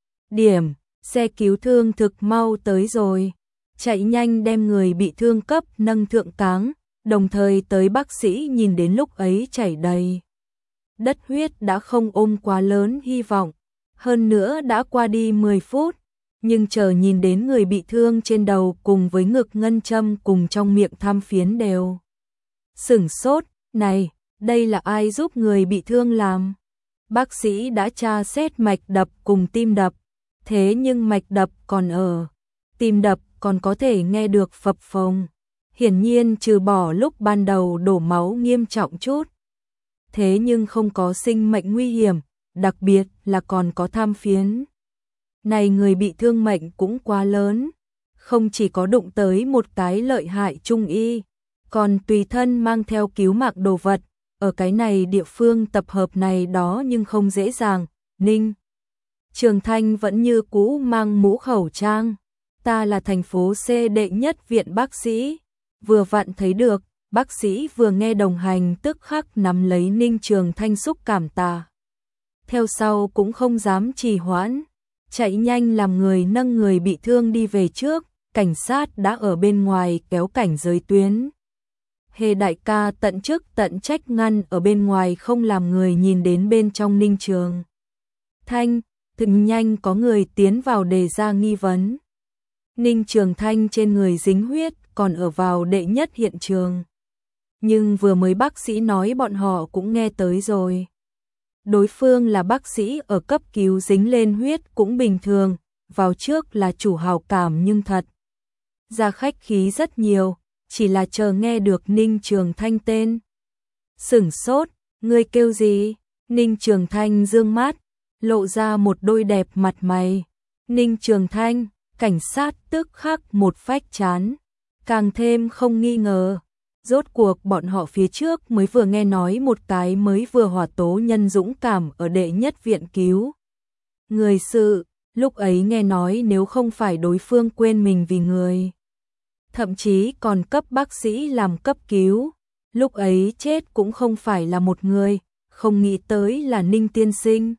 điểm, xe cứu thương thực mau tới rồi, chạy nhanh đem người bị thương cấp nâng thượng cáng, đồng thời tới bác sĩ nhìn đến lúc ấy chảy đầy. Đất huyết đã không ôm quá lớn hy vọng, hơn nữa đã qua đi mười phút, nhưng chờ nhìn đến người bị thương trên đầu cùng với ngực ngân châm cùng trong miệng tham phiến đều. Sửng sốt, này! Đây là ai giúp người bị thương làm? Bác sĩ đã tra xét mạch đập cùng tim đập, thế nhưng mạch đập còn ở, tim đập còn có thể nghe được phập phồng. Hiển nhiên trừ bỏ lúc ban đầu đổ máu nghiêm trọng chút. Thế nhưng không có sinh mệnh nguy hiểm, đặc biệt là còn có tham phiến. Này người bị thương mệnh cũng quá lớn, không chỉ có đụng tới một cái lợi hại trung y, còn tùy thân mang theo cứu mạng đồ vật, ở cái này địa phương tập hợp này đó nhưng không dễ dàng. Ninh Trường Thanh vẫn như cũ mang mũ khẩu trang, ta là thành phố C đệ nhất viện bác sĩ, vừa vặn thấy được, bác sĩ vừa nghe đồng hành tức khắc nắm lấy Ninh Trường Thanh xúc cảm tạ. Theo sau cũng không dám trì hoãn, chạy nhanh làm người nâng người bị thương đi về trước, cảnh sát đã ở bên ngoài kéo cảnh giới tuyến. Hề đại ca tận chức tận trách ngăn ở bên ngoài không làm người nhìn đến bên trong Ninh Trường Thanh, thực nhanh có người tiến vào đề ra nghi vấn. Ninh Trường Thanh trên người dính huyết còn ở vào đệ nhất hiện trường. Nhưng vừa mới bác sĩ nói bọn họ cũng nghe tới rồi. Đối phương là bác sĩ ở cấp cứu dính lên huyết cũng bình thường, vào trước là chủ hào cảm nhưng thật ra khách khí rất nhiều, chỉ là chờ nghe được Ninh Trường Thanh tên. Sửng sốt, ngươi kêu gì? Ninh Trường Thanh dương mắt, lộ ra một đôi đẹp mặt mày. Ninh Trường Thanh, cảnh sát tức khắc một phách chán, càng thêm không nghi ngờ. Rốt cuộc bọn họ phía trước mới vừa nghe nói một cái mới vừa hỏa tố nhân dũng cảm ở đệ nhất viện cứu người sự, lúc ấy nghe nói nếu không phải đối phương quên mình vì người, thậm chí còn cấp bác sĩ làm cấp cứu, lúc ấy chết cũng không phải là một người, không nghĩ tới là Ninh tiên sinh.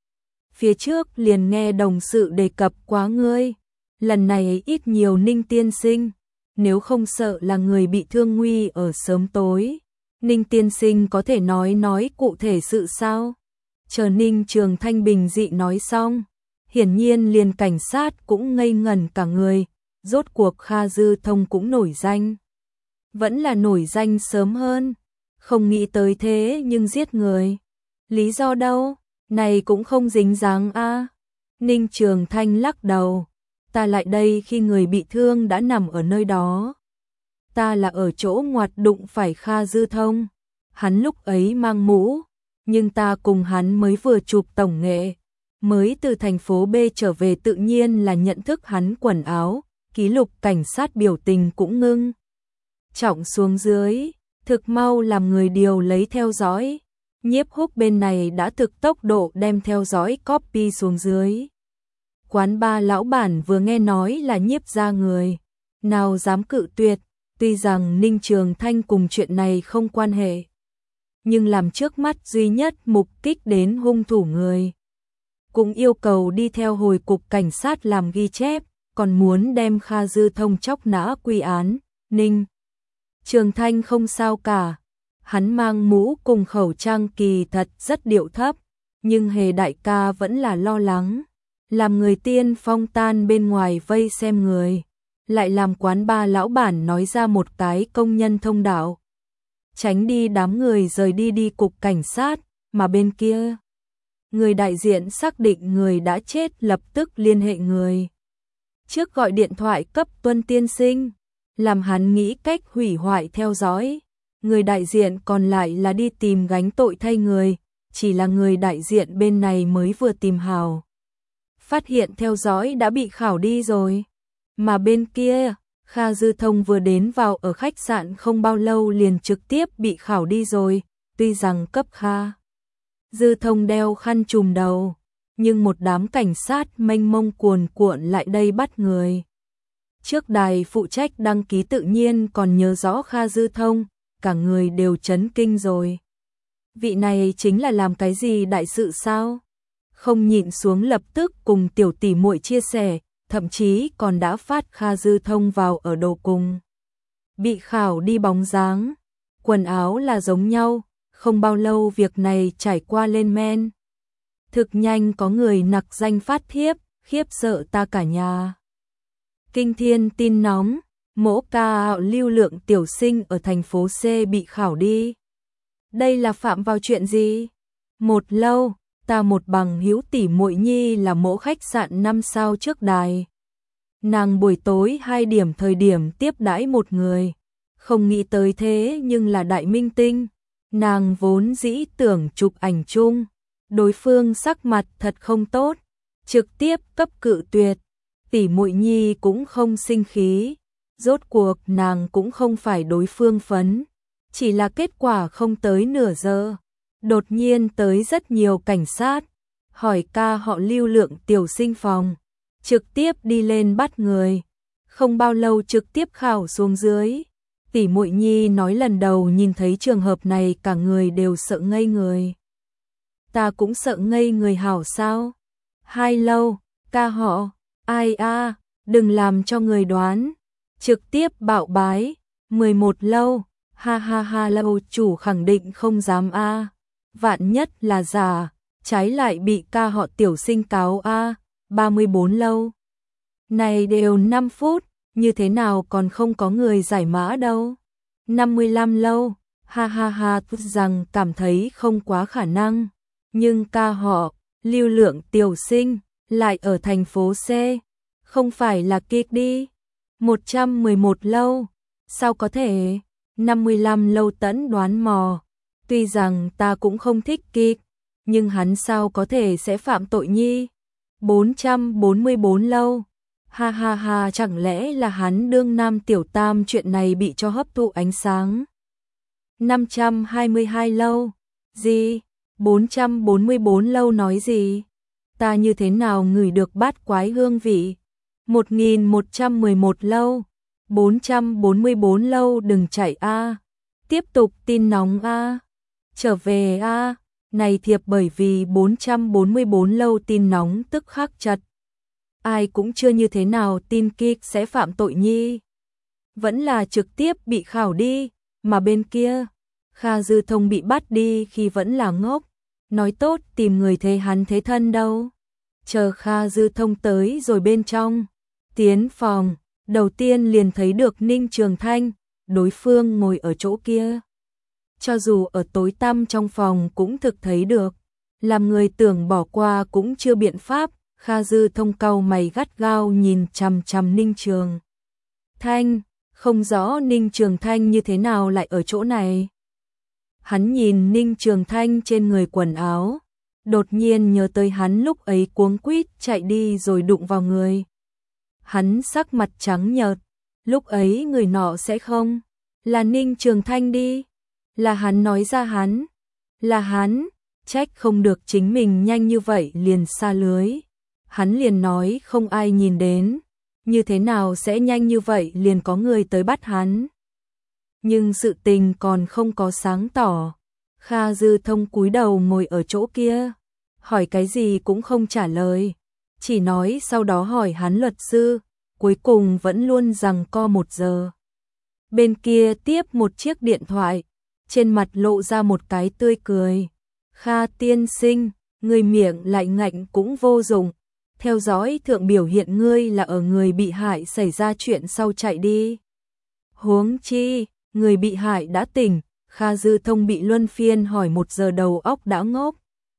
Phía trước liền nghe đồng sự đề cập quá ngươi, lần này ít nhiều Ninh tiên sinh, nếu không sợ là người bị thương nguy ở sớm tối. Ninh tiên sinh có thể nói nói cụ thể sự sao? Chờ Ninh Trường Thanh bình dị nói xong, hiển nhiên liền cảnh sát cũng ngây ngẩn cả người, rốt cuộc Kha Dư Thông cũng nổi danh. Vẫn là nổi danh sớm hơn, không nghĩ tới thế nhưng giết người. Lý do đâu? Này cũng không dính dáng a. Ninh Trường Thanh lắc đầu. Ta lại đây khi người bị thương đã nằm ở nơi đó. Ta là ở chỗ ngoặt đụng phải Kha Dư Thông. Hắn lúc ấy mang mũ, nhưng ta cùng hắn mới vừa chụp tổng nghệ. Mới từ thành phố B trở về tự nhiên là nhận thức hắn quần áo, ký lục cảnh sát biểu tình cũng ngưng. Trọng xuống dưới, thực mau làm người điều lấy theo dõi. Nhiếp Húc bên này đã thực tốc độ đem theo dõi copy xuống dưới. Quán ba lão bản vừa nghe nói là nhiếp ra người, nào dám cự tuyệt, tuy rằng Ninh Trường Thanh cùng chuyện này không quan hệ, nhưng làm trước mắt duy nhất mục kích đến hung thủ người. Cũng yêu cầu đi theo hồi cục cảnh sát làm ghi chép, còn muốn đem Kha Dư Thông chóc nã quy án. Ninh Trường Thanh không sao cả, hắn mang mũ cùng khẩu trang kỳ thật rất điệu thấp, nhưng Hề đại ca vẫn là lo lắng. Làm người tiên phong tan bên ngoài vây xem người, lại làm quán ba lão bản nói ra một cái công nhân thông đạo. Tránh đi đám người rời đi đi cục cảnh sát, mà bên kia. Người đại diện xác định người đã chết lập tức liên hệ người. Trước gọi điện thoại cấp Tuân tiên sinh, làm hắn nghĩ cách hủy hoại theo dõi. Người đại diện còn lại là đi tìm gánh tội thay người, chỉ là người đại diện bên này mới vừa tìm hào. Phát hiện theo dõi đã bị khảo đi rồi. Mà bên kia, Kha Dư Thông vừa đến vào ở khách sạn không bao lâu liền trực tiếp bị khảo đi rồi, tuy rằng cấp Kha Dư Thông đeo khăn trùm đầu, nhưng một đám cảnh sát mênh mông cuồn cuộn lại đây bắt người. Trước đài phụ trách đăng ký tự nhiên còn nhớ rõ Kha Dư Thông, cả người đều chấn kinh rồi. Vị này chính là làm cái gì đại sự sao? Không nhịn xuống lập tức cùng tiểu tỷ muội chia sẻ, thậm chí còn đã phát Kha Dư Thông vào ở đồ cùng. Bị khảo đi bóng dáng, quần áo là giống nhau, không bao lâu việc này trải qua lên men. Thực nhanh có người nặc danh phát thiếp, khiếp sợ ta cả nhà. Kinh thiên tin nóng, mỗ ca lưu lượng tiểu sinh ở thành phố C bị khảo đi. Đây là phạm vào chuyện gì? Một lâu, ta một bằng hữu tỷ muội nhi là mỗ khách sạn năm sao trước đài. Nàng buổi tối hai điểm thời điểm tiếp đãi một người, không nghĩ tới thế nhưng là đại minh tinh. Nàng vốn dĩ tưởng chụp ảnh chung, đối phương sắc mặt thật không tốt, trực tiếp cấp cự tuyệt. Tỷ muội nhi cũng không sinh khí, rốt cuộc nàng cũng không phải đối phương phấn, chỉ là kết quả không tới nửa giờ. Đột nhiên tới rất nhiều cảnh sát, hỏi ca họ Lưu Lượng tiểu sinh phòng, trực tiếp đi lên bắt người, không bao lâu trực tiếp khảo xuống dưới. Tỷ muội nhi nói lần đầu nhìn thấy trường hợp này cả người đều sợ ngây người. Ta cũng sợ ngây người hảo sao? Hai lâu, ca họ, ai a, đừng làm cho người đoán. Trực tiếp bạo bái, mười một lâu, ha ha ha lâu chủ khẳng định không dám a. Vạn nhất là giả, trái lại bị ca họ tiểu sinh cáo a, ba mươi bốn lâu. Này đều năm phút, như thế nào còn không có người giải mã đâu. năm mươi lăm lâu, ha ha ha, tức rằng cảm thấy không quá khả năng. Nhưng ca họ, Lưu Lượng tiểu sinh, lại ở thành phố C, không phải là kịch đi. một trăm mười một lâu, sao có thể? năm mươi lăm lâu tẫn đoán mò. Tuy rằng ta cũng không thích kịch, nhưng hắn sao có thể sẽ phạm tội nhi? bốn trăm bốn mươi bốn lâu. Ha ha ha, chẳng lẽ là hắn đương nam tiểu tam chuyện này bị cho hấp thụ ánh sáng. năm trăm hai mươi hai lâu. Gì? bốn trăm bốn mươi bốn lâu nói gì? Ta như thế nào ngửi được bát quái hương vị? một nghìn một trăm mười một lâu. bốn trăm bốn mươi bốn lâu đừng chạy a. Tiếp tục tin nóng a. Trở về a. Này thiệp bởi vì bốn trăm bốn mươi bốn lâu tin nóng tức khắc chật. Ai cũng chưa như thế nào tin kịch sẽ phạm tội nhi. Vẫn là trực tiếp bị khảo đi, mà bên kia, Kha Dư Thông bị bắt đi khi vẫn là ngốc. Nói tốt tìm người thế hắn thế thân đâu. Chờ Kha Dư Thông tới rồi bên trong, tiến phòng, đầu tiên liền thấy được Ninh Trường Thanh, đối phương ngồi ở chỗ kia. Cho dù ở tối tăm trong phòng cũng thực thấy được, làm người tưởng bỏ qua cũng chưa biện pháp. Kha Dư Thông cau mày gắt gao nhìn chằm chằm Ninh Trường Thanh, không rõ Ninh Trường Thanh như thế nào lại ở chỗ này. Hắn nhìn Ninh Trường Thanh trên người quần áo, đột nhiên nhớ tới hắn lúc ấy cuống quýt chạy đi rồi đụng vào người. Hắn sắc mặt trắng nhợt, lúc ấy người nọ sẽ không là Ninh Trường Thanh đi, là hắn nói ra hắn, là hắn, trách không được chính mình nhanh như vậy liền xa lưới. Hắn liền nói không ai nhìn đến, như thế nào sẽ nhanh như vậy liền có người tới bắt hắn. Nhưng sự tình còn không có sáng tỏ. Kha Dư Thông cúi đầu ngồi ở chỗ kia, hỏi cái gì cũng không trả lời, chỉ nói sau đó hỏi hắn luật sư, cuối cùng vẫn luôn giằng co một giờ. Bên kia tiếp một chiếc điện thoại, trên mặt lộ ra một cái tươi cười. Kha tiên sinh, người miệng lại ngạnh cũng vô dụng. Theo dõi thượng biểu hiện ngươi là ở người bị hại xảy ra chuyện sau chạy đi. Huống chi, người bị hại đã tỉnh, Kha Dư Thông bị luân phiên hỏi một giờ đầu óc đã ngốc.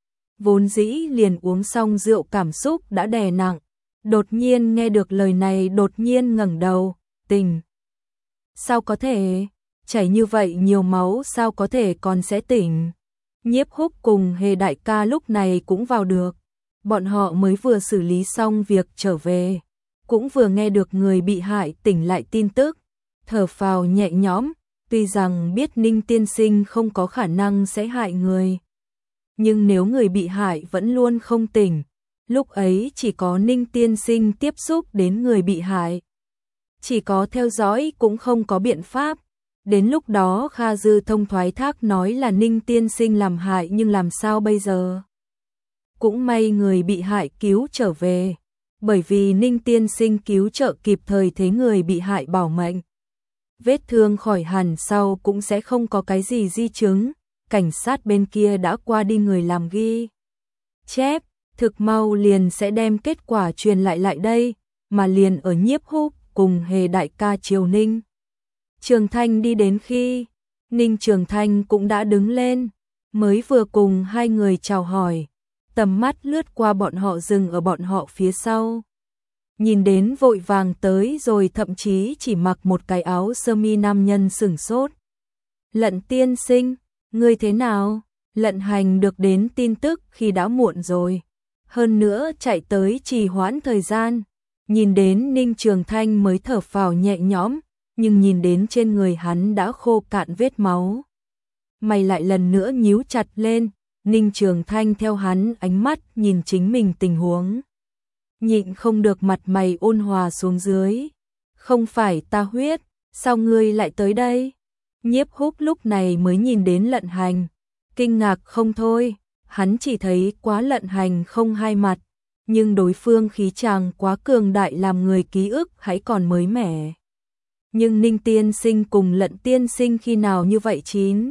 Vốn dĩ liền uống xong rượu cảm xúc đã đè nặng, đột nhiên nghe được lời này đột nhiên ngẩng đầu, tỉnh. Sao có thể, chảy như vậy nhiều máu sao có thể còn sẽ tỉnh. Nhiếp Húc cùng Hề đại ca lúc này cũng vào được. Bọn họ mới vừa xử lý xong việc trở về, cũng vừa nghe được người bị hại tỉnh lại tin tức, thở phào nhẹ nhõm, tuy rằng biết Ninh tiên sinh không có khả năng sẽ hại người. Nhưng nếu người bị hại vẫn luôn không tỉnh, lúc ấy chỉ có Ninh tiên sinh tiếp xúc đến người bị hại. Chỉ có theo dõi cũng không có biện pháp. Đến lúc đó Kha Dư Thông thoái thác nói là Ninh tiên sinh làm hại nhưng làm sao bây giờ? Cũng may người bị hại cứu trở về, bởi vì Ninh tiên sinh cứu trợ kịp thời thế người bị hại bảo mệnh. Vết thương khỏi hẳn sau cũng sẽ không có cái gì di chứng, cảnh sát bên kia đã qua đi người làm ghi chép, thực mau liền sẽ đem kết quả truyền lại lại đây, mà liền ở Nhiếp Húc cùng Hề đại ca Triều Ninh. Trường Thanh đi đến khi, Ninh Trường Thanh cũng đã đứng lên, mới vừa cùng hai người chào hỏi. Tầm mắt lướt qua bọn họ dừng ở bọn họ phía sau. nhìn đến vội vàng tới rồi thậm chí chỉ mặc một cái áo sơ mi nam nhân sửng sốt. Lận tiên sinh, ngươi thế nào? Lận Hành được đến tin tức khi đã muộn rồi. Hơn nữa chạy tới trì hoãn thời gian. Nhìn đến Ninh Trường Thanh mới thở phào nhẹ nhõm, nhưng nhìn đến trên người hắn đã khô cạn vết máu. Mày lại lần nữa nhíu chặt lên, Ninh Trường Thanh theo hắn ánh mắt nhìn chính mình tình huống. Nhịn không được mặt mày ôn hòa xuống dưới. Không phải ta huyết, sao ngươi lại tới đây? Nhiếp Húc lúc này mới nhìn đến Lận Hành. Kinh ngạc không thôi, hắn chỉ thấy quá Lận Hành không hai mặt, nhưng đối phương khí chàng quá cường đại làm người ký ức hãy còn mới mẻ. Nhưng Ninh tiên sinh cùng Lận tiên sinh khi nào như vậy chín?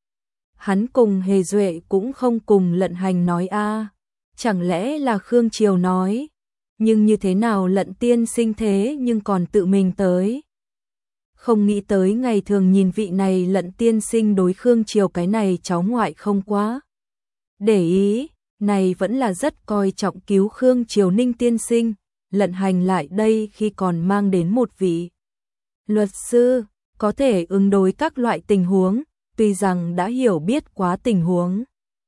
Hắn cùng Hề Duệ cũng không cùng Lận Hành nói a, chẳng lẽ là Khương Triều nói? Nhưng như thế nào Lận tiên sinh thế nhưng còn tự mình tới? Không nghĩ tới ngày thường nhìn vị này Lận tiên sinh đối Khương Triều cái này cháu ngoại không quá để ý, này vẫn là rất coi trọng cứu Khương Triều. Ninh tiên sinh, Lận Hành lại đây khi còn mang đến một vị luật sư, có thể ứng đối các loại tình huống, tuy rằng đã hiểu biết quá tình huống.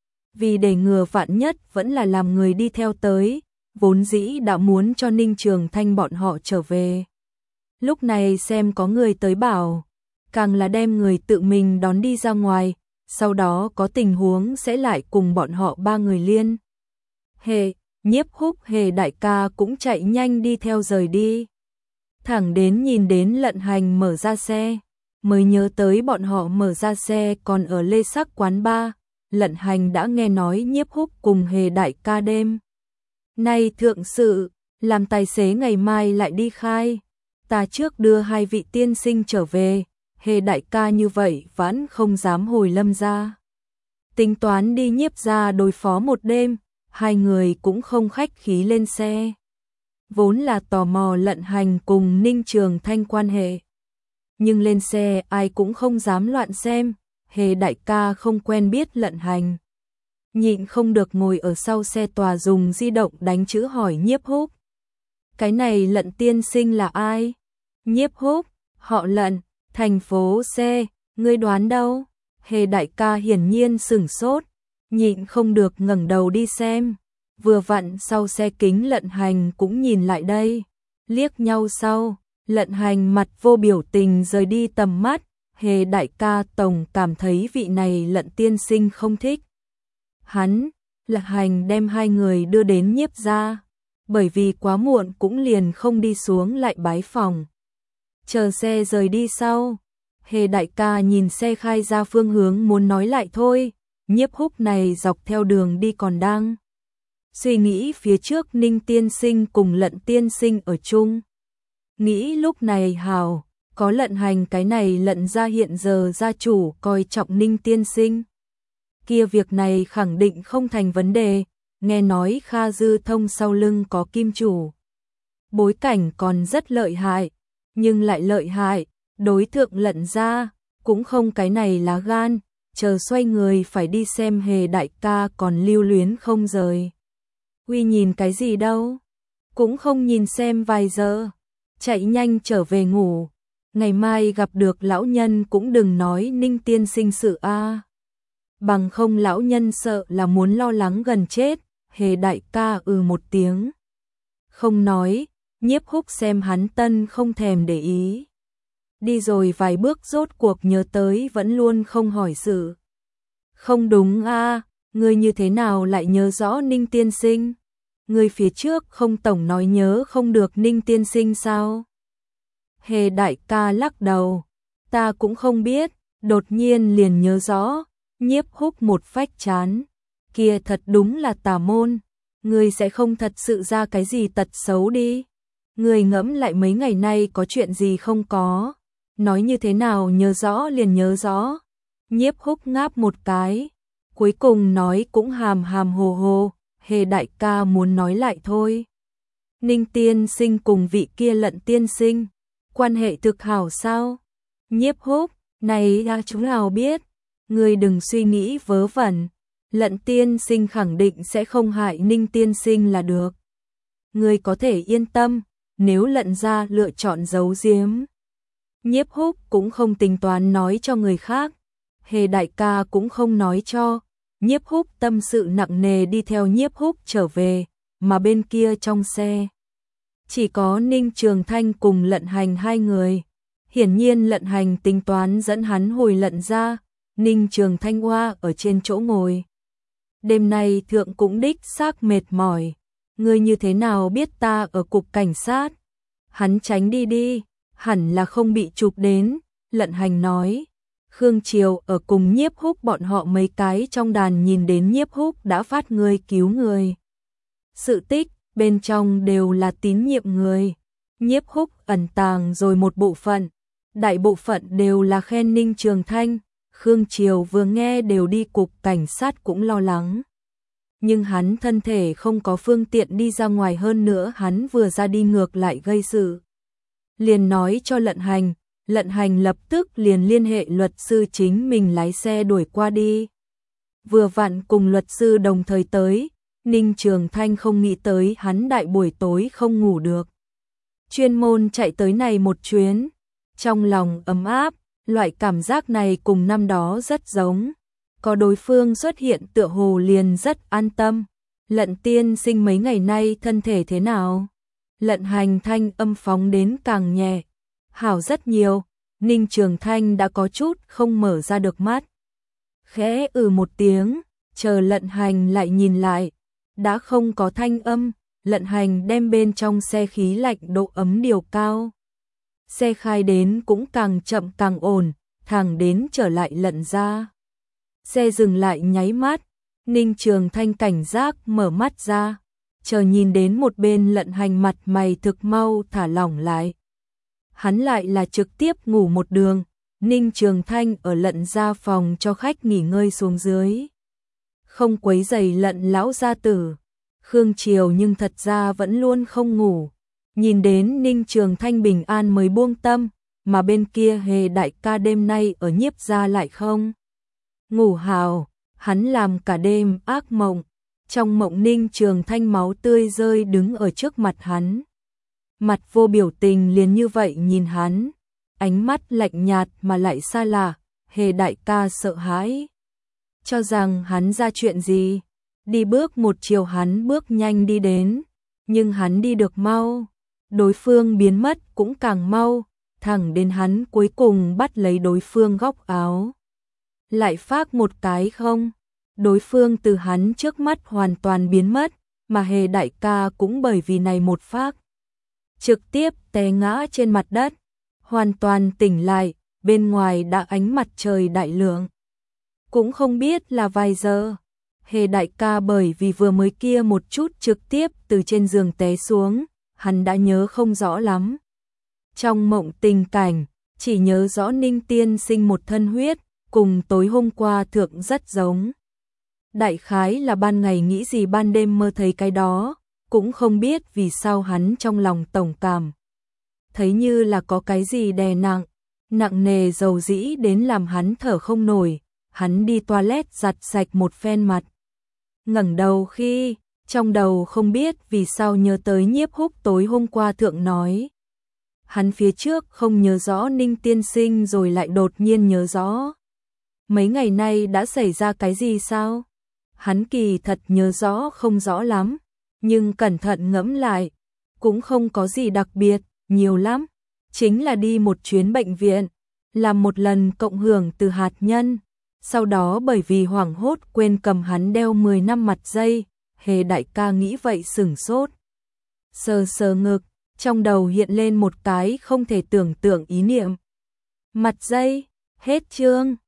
Vì để ngừa vạn nhất vẫn là làm người đi theo tới, vốn dĩ đã muốn cho Ninh Trường Thanh bọn họ trở về. Lúc này xem có người tới bảo, càng là đem người tự mình đón đi ra ngoài, sau đó có tình huống sẽ lại cùng bọn họ ba người liên. Hề, Nhiếp Húc Hề đại ca cũng chạy nhanh đi theo rời đi. Thẳng đến nhìn đến Lận Hành mở ra xe, mới nhớ tới bọn họ mở ra xe còn ở Lê Sắc quán bar. Lận Hành đã nghe nói Nhiếp Húc cùng Hề đại ca đêm nay thượng sự, làm tài xế ngày mai lại đi khai. Ta trước đưa hai vị tiên sinh trở về, Hề đại ca như vậy vẫn không dám hồi Lâm gia. Tính toán đi Nhiếp gia đối phó một đêm, hai người cũng không khách khí lên xe. Vốn là tò mò Lận Hành cùng Ninh Trường Thanh quan hệ. Nhưng lên xe ai cũng không dám loạn xem, Hề đại ca không quen biết Lận Hành. Nhịn không được ngồi ở sau xe tòa dùng di động đánh chữ hỏi Nhiếp Húc. Cái này Lận tiên sinh là ai? Nhiếp Húc, họ Lận, thành phố C, ngươi đoán đâu? Hề đại ca hiển nhiên sửng sốt, nhịn không được ngẩng đầu đi xem. Vừa vặn sau xe kính Lận Hành cũng nhìn lại đây. Liếc nhau sau, Lận Hành mặt vô biểu tình rời đi tầm mắt. Hề đại ca tổng cảm thấy vị này Lận tiên sinh không thích hắn. Lận Hành đem hai người đưa đến Nhiếp gia, bởi vì quá muộn cũng liền không đi xuống lại bái phòng. Chờ xe rời đi sau, Hề đại ca nhìn xe khai ra phương hướng muốn nói lại thôi. Nhiếp Húc này dọc theo đường đi còn đang suy nghĩ phía trước Ninh tiên sinh cùng Lận tiên sinh ở chung. Nghĩ lúc này hào, có Lận Hành cái này Lận gia hiện giờ gia chủ coi trọng Ninh tiên sinh. Kia việc này khẳng định không thành vấn đề, nghe nói Kha Dư Thông sau lưng có kim chủ. Bối cảnh còn rất lợi hại, nhưng lại lợi hại, đối tượng Lận gia cũng không cái này lá gan, chờ xoay người phải đi xem Hề đại ca còn lưu luyến không rời. Uy nhìn cái gì đâu, cũng không nhìn xem vài giờ, chạy nhanh trở về ngủ, ngày mai gặp được lão nhân cũng đừng nói Ninh tiên sinh sự a. Bằng không lão nhân sợ là muốn lo lắng gần chết. Hề đại ca ừ một tiếng, không nói. Nhiếp Húc xem hắn tân không thèm để ý, đi rồi vài bước rốt cuộc nhớ tới vẫn luôn không hỏi sự. Không đúng a, ngươi như thế nào lại nhớ rõ Ninh tiên sinh? Ngươi phía trước không tổng nói nhớ không được Ninh tiên sinh sao? Hề đại ca lắc đầu, ta cũng không biết, đột nhiên liền nhớ rõ. Nhiếp Húc một phách chán, kia thật đúng là tà môn, ngươi sẽ không thật sự ra cái gì tật xấu đi. Ngươi ngẫm lại mấy ngày nay có chuyện gì không có, nói như thế nào nhớ rõ liền nhớ rõ. Nhiếp Húc ngáp một cái, cuối cùng nói cũng hàm hàm hồ hồ. Hề đại ca muốn nói lại thôi. Ninh tiên sinh cùng vị kia Lận tiên sinh, quan hệ thực hảo sao? Nhiếp Húc, này ra chúng nào biết, ngươi đừng suy nghĩ vớ vẩn. Lận tiên sinh khẳng định sẽ không hại Ninh tiên sinh là được. Ngươi có thể yên tâm, nếu Lận gia lựa chọn giấu giếm, Nhiếp Húc cũng không tính toán nói cho người khác, Hề đại ca cũng không nói cho. Nhiếp Húc tâm sự nặng nề đi theo Nhiếp Húc trở về, mà bên kia trong xe chỉ có Ninh Trường Thanh cùng Lận Hành hai người. Hiển nhiên Lận Hành tính toán dẫn hắn hồi Lận gia, Ninh Trường Thanh oa ở trên chỗ ngồi. Đêm nay thượng cũng đích xác mệt mỏi, ngươi như thế nào biết ta ở cục cảnh sát? Hắn tránh đi đi, hẳn là không bị chụp đến, Lận Hành nói. Khương Triều ở cùng Nhiếp Húc bọn họ mấy cái trong đàn nhìn đến Nhiếp Húc đã phát người cứu người. Sự tích, bên trong đều là tín nhiệm người. Nhiếp Húc ẩn tàng rồi một bộ phận, đại bộ phận đều là khen Ninh Trường Thanh. Khương Triều vừa nghe đều đi cục cảnh sát cũng lo lắng. Nhưng hắn thân thể không có phương tiện đi ra ngoài, hơn nữa hắn vừa ra đi ngược lại gây sự. Liền nói cho Lận Hành, Lận Hành lập tức liền liên hệ luật sư chính mình lái xe đuổi qua đi. Vừa vặn cùng luật sư đồng thời tới, Ninh Trường Thanh không nghĩ tới hắn đại buổi tối không ngủ được. Chuyên môn chạy tới này một chuyến, trong lòng ấm áp, loại cảm giác này cùng năm đó rất giống. Có đối phương xuất hiện tựa hồ liền rất an tâm. Lận tiên sinh mấy ngày nay thân thể thế nào? Lận Hành thanh âm phóng đến càng nhẹ. Hảo rất nhiều. Ninh Trường Thanh đã có chút không mở ra được mắt. Khẽ ừ một tiếng, chờ Lận Hành lại nhìn lại. Đã không có thanh âm, Lận Hành đem bên trong xe khí lạnh độ ấm điều cao. Xe khai đến cũng càng chậm càng ổn, thẳng đến trở lại Lận gia. Xe dừng lại nháy mắt, Ninh Trường Thanh cảnh giác mở mắt ra, chờ nhìn đến một bên Lận Hành mặt mày thực mau thả lỏng lại. Hắn lại là trực tiếp ngủ một đường, Ninh Trường Thanh ở Lận gia phòng cho khách nghỉ ngơi xuống dưới. Không quấy rầy Lận lão gia tử. Khương Triều nhưng thật ra vẫn luôn không ngủ. Nhìn đến Ninh Trường Thanh bình an mới buông tâm, mà bên kia Hề đại ca đêm nay ở Nhiếp gia lại không ngủ hào, hắn làm cả đêm ác mộng. Trong mộng Ninh Trường Thanh máu tươi rơi đứng ở trước mặt hắn. Mặt vô biểu tình liền như vậy nhìn hắn, ánh mắt lạnh nhạt mà lại xa lạ. Hề đại ca sợ hãi, cho rằng hắn ra chuyện gì. Đi bước một chiều hắn bước nhanh đi đến, nhưng hắn đi được mau, đối phương biến mất cũng càng mau, thẳng đến hắn cuối cùng bắt lấy đối phương góc áo. Lại phát một cái không, đối phương từ hắn trước mắt hoàn toàn biến mất, mà Hề đại ca cũng bởi vì này một phát trực tiếp té ngã trên mặt đất, hoàn toàn tỉnh lại, bên ngoài đã ánh mặt trời đại lượng. Cũng không biết là vài giờ, Hề đại ca bởi vì vừa mới kia một chút trực tiếp từ trên giường té xuống, hắn đã nhớ không rõ lắm. Trong mộng tình cảnh, chỉ nhớ rõ Ninh tiên sinh một thân huyết, cùng tối hôm qua thượng rất giống. Đại khái là ban ngày nghĩ gì ban đêm mơ thấy cái đó, cũng không biết vì sao hắn trong lòng tổng cảm thấy như là có cái gì đè nặng, nặng nề dầu dĩ đến làm hắn thở không nổi. Hắn đi toilet giặt sạch một phen mặt, ngẩng đầu khi trong đầu không biết vì sao nhớ tới Nhiếp Húc tối hôm qua thượng nói. Hắn phía trước không nhớ rõ Ninh tiên sinh rồi lại đột nhiên nhớ rõ. Mấy ngày nay đã xảy ra cái gì sao? Hắn kỳ thật nhớ rõ không rõ lắm, nhưng cẩn thận ngẫm lại, cũng không có gì đặc biệt, nhiều lắm. Chính là đi một chuyến bệnh viện, làm một lần cộng hưởng từ hạt nhân. Sau đó bởi vì hoảng hốt quên cầm hắn đeo mười năm mặt dây, Hề đại ca nghĩ vậy sửng sốt. Sờ sờ ngực, trong đầu hiện lên một cái không thể tưởng tượng ý niệm. Mặt dây, hết chương.